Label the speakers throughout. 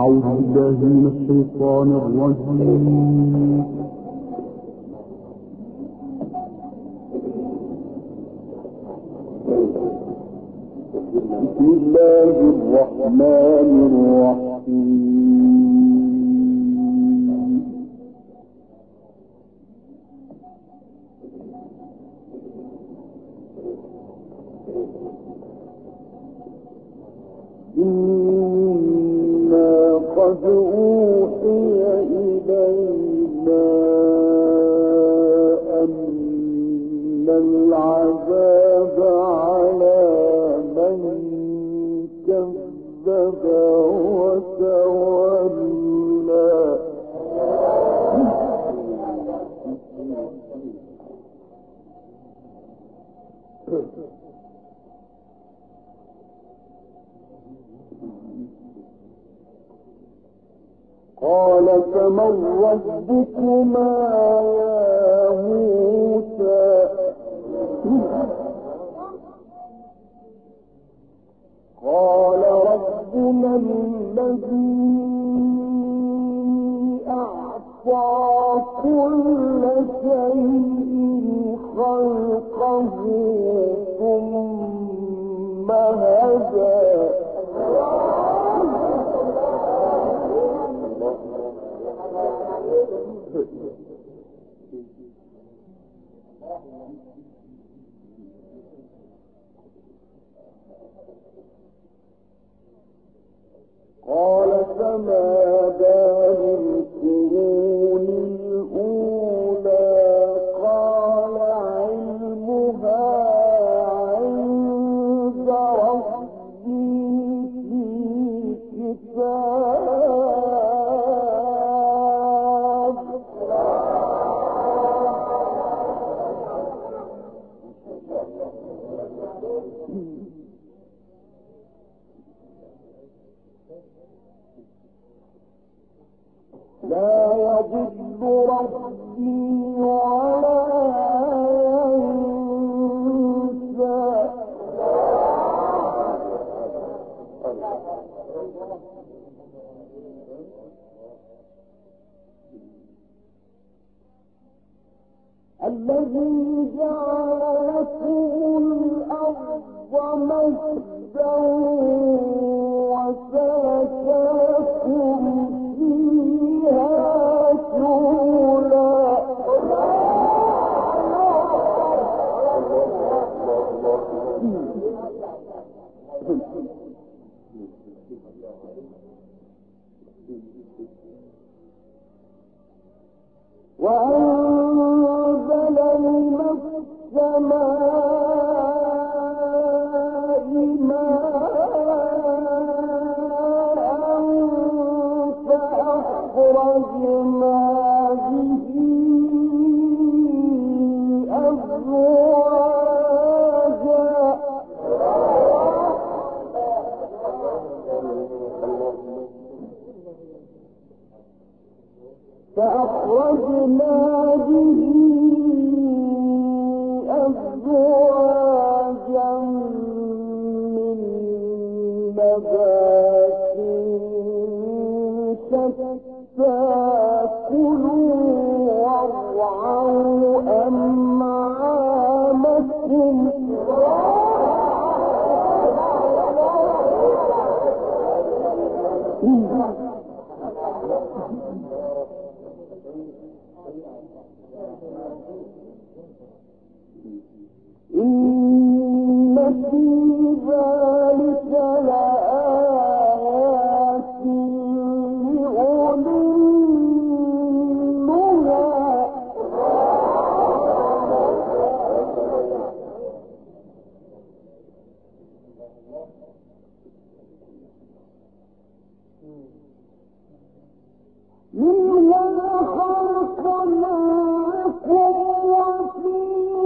Speaker 1: أعوذ بالله من الشيطان الرجيم. بسم الله الرحمن الرحيم. إنا قد أوحي إلينا أن العذاب على من كذب وتولى. قال فمن ربكما يا موسى؟ قال ربنا الذي أعطى كل شيء خلقه ثم هدى. قال فما بال القرون الأولى؟ قال علمها عند ربي في كتاب. لا يضل ربي ولا ينسى. الذي جعل لكم الأرض مهدا وسلك لكم فيها سبلا. وأنزل من السماء ماء فأخرجنا به أزواجا. فأخرجنا به أزواجا من نبات شتى كلوا وارعوا أنعامكم. إن في ذلك لآيات لأولي النهى. منها خلقناكم وفيها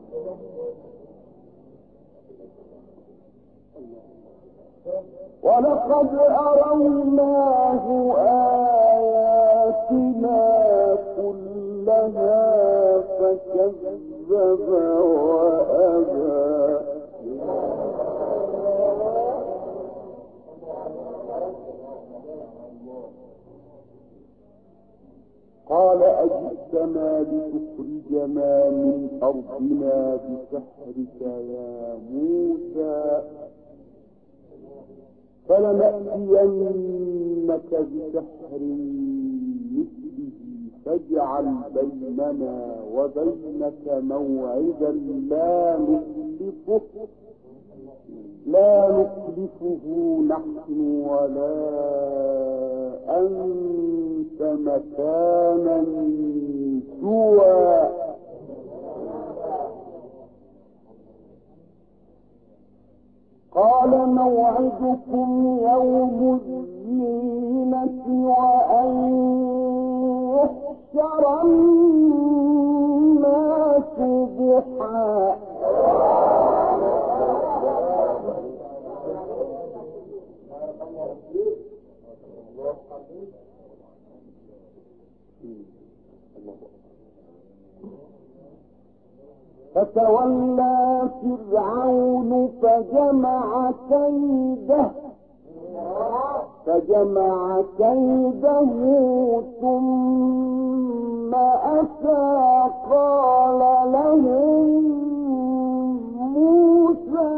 Speaker 1: ولقد أروناه آياتنا كلها فكذب وأبى قال أجئتنا لتخرجنا من أرضنا بسحرك يا موسى فلنأتينك بسحر مثله فاجعل بيننا وبينك موعدا لا نخلفه نحن ولا أنت مكانا سوى قال موعدكم يوم الزينة وأن يحشر الناس ضحى فتولى فرعون فجمع كيده ثم أتى قال لهم موسى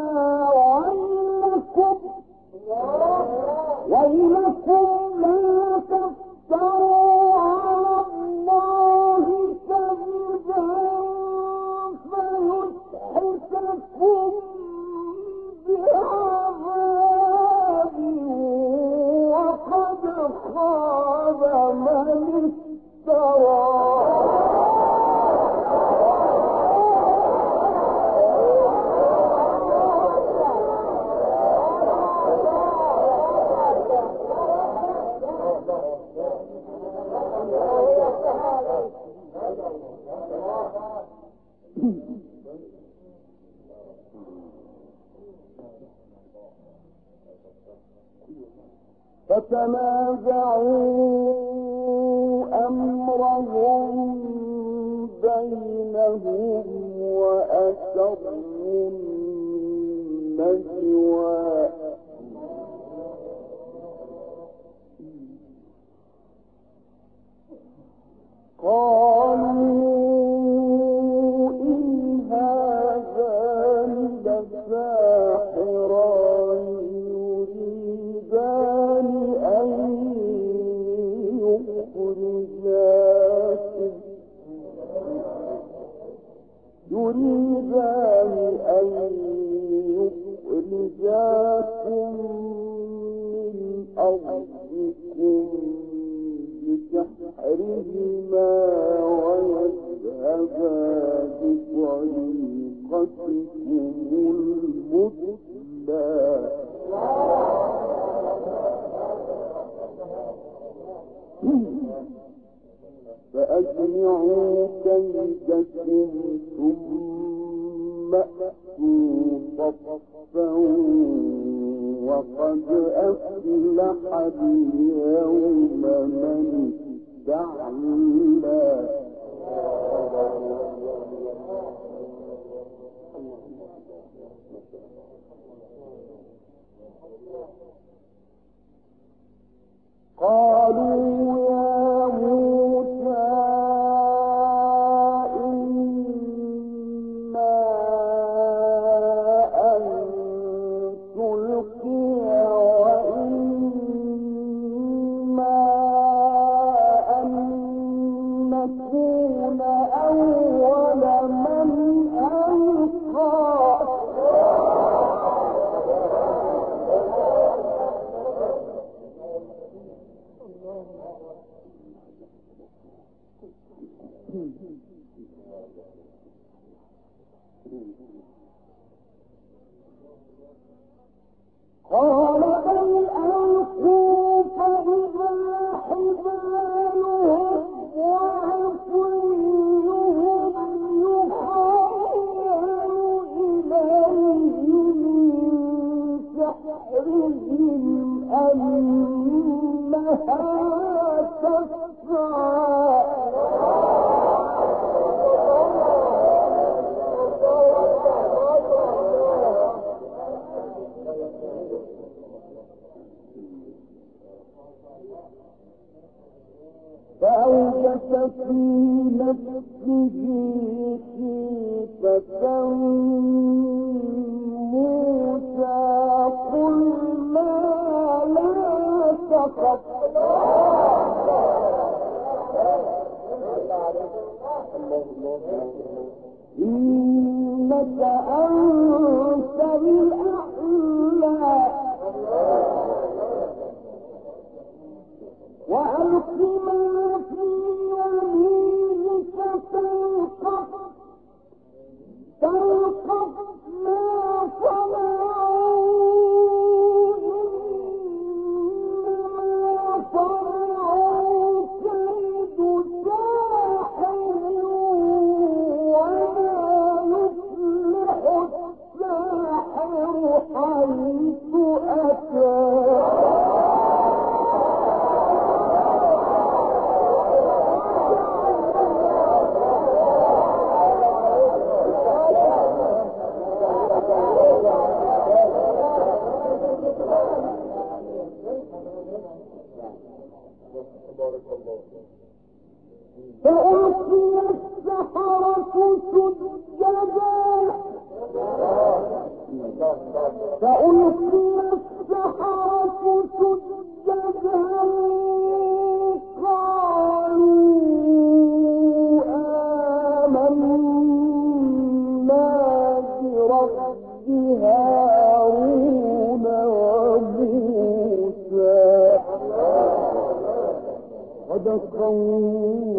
Speaker 1: ويلكم لا تفتروا على الله كذبا فيسحتكم بعذاب وقد خاب من افترى فتنازعوا أمرهم بينهم وأسروا النجوى قالوا إن هذان لساحران يريدان أن يخرجاكم من أرضكم بسحرهما ويذهبا بطريقتكم المثلى فأجمعوا كيدكم ثم أتوا صفا وقد أفلح اليوم من استعلى قالوا يا موسى إما أن تلقي وإما أن نكون أول من ألقى قال بل ألقوا فإذا حبالهم وعصيهم يخيل في نفسه خيفة موسى قلنا لا تخف إنك أنت الأعلى وألق ما في يمينك تلقف ما صنعوا إنما صنعوا كيد ساحر ولا يفلح الساحر حيث أتى فألقي السحرة سجدا قالوا آمنا برب هارون وموسى صدق الله